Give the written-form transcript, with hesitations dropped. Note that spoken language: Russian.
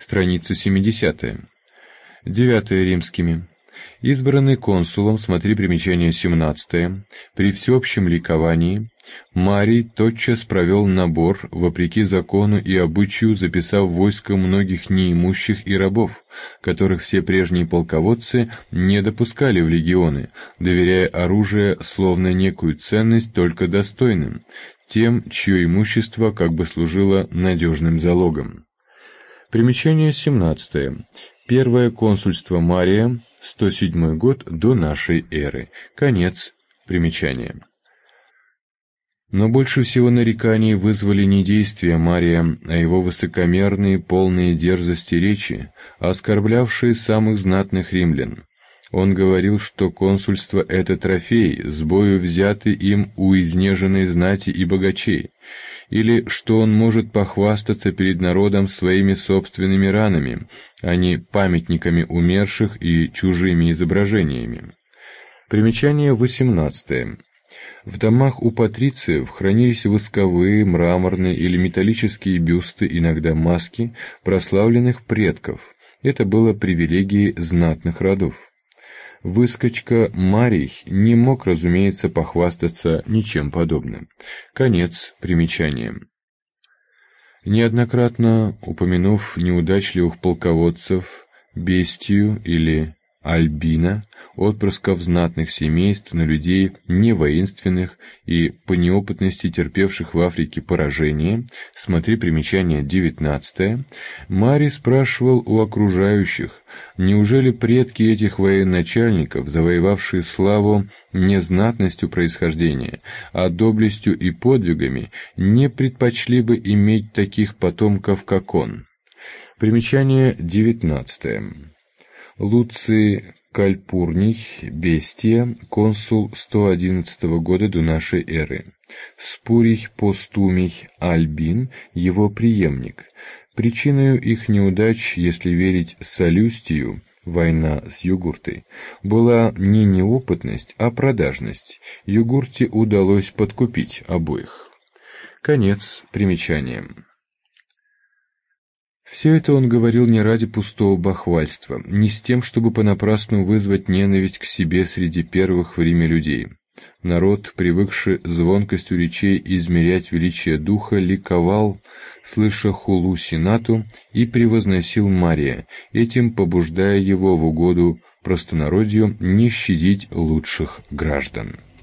страница 70. 9 римскими. Избранный консулом, смотри примечание 17, при всеобщем ликовании, Марий тотчас провел набор, вопреки закону и обычаю, записав в войско многих неимущих и рабов, которых все прежние полководцы не допускали в легионы, доверяя оружие словно некую ценность только достойным, тем, чье имущество как бы служило надежным залогом. Примечание 17. Первое консульство Мария, 107 год до нашей эры. Конец примечания. Но больше всего нареканий вызвали не действия Мария, а его высокомерные, полные дерзости речи, оскорблявшие самых знатных римлян. Он говорил, что консульство — это трофей, с бою взятый им у изнеженной знати и богачей, или что он может похвастаться перед народом своими собственными ранами, а не памятниками умерших и чужими изображениями. Примечание 18. В домах у патрициев хранились восковые, мраморные или металлические бюсты, иногда маски, прославленных предков. Это было привилегией знатных родов. Выскочка Марий не мог, разумеется, похвастаться ничем подобным. Конец примечания. Неоднократно упомянув неудачливых полководцев, Бестию или Альбина, отпрысков знатных семейств на людей невоинственных и по неопытности терпевших в Африке поражение, смотри примечание 19, Марий спрашивал у окружающих, неужели предки этих военачальников, завоевавшие славу не знатностью происхождения, а доблестью и подвигами, не предпочли бы иметь таких потомков, как он? Примечание 19. Луций Кальпурний, Бестия, консул 111 года до нашей эры. Спурий Постумий Альбин, его преемник. Причиной их неудач, если верить Салюстию, война с Югуртой, была не неопытность, а продажность. Югурте удалось подкупить обоих. Конец примечания. Все это он говорил не ради пустого бахвальства, не с тем, чтобы понапрасну вызвать ненависть к себе среди первых в Риме людей. Народ, привыкший звонкостью речей измерять величие духа, ликовал, слыша хулу Сенату, и превозносил Мария, этим побуждая его в угоду простонародью не щадить лучших граждан.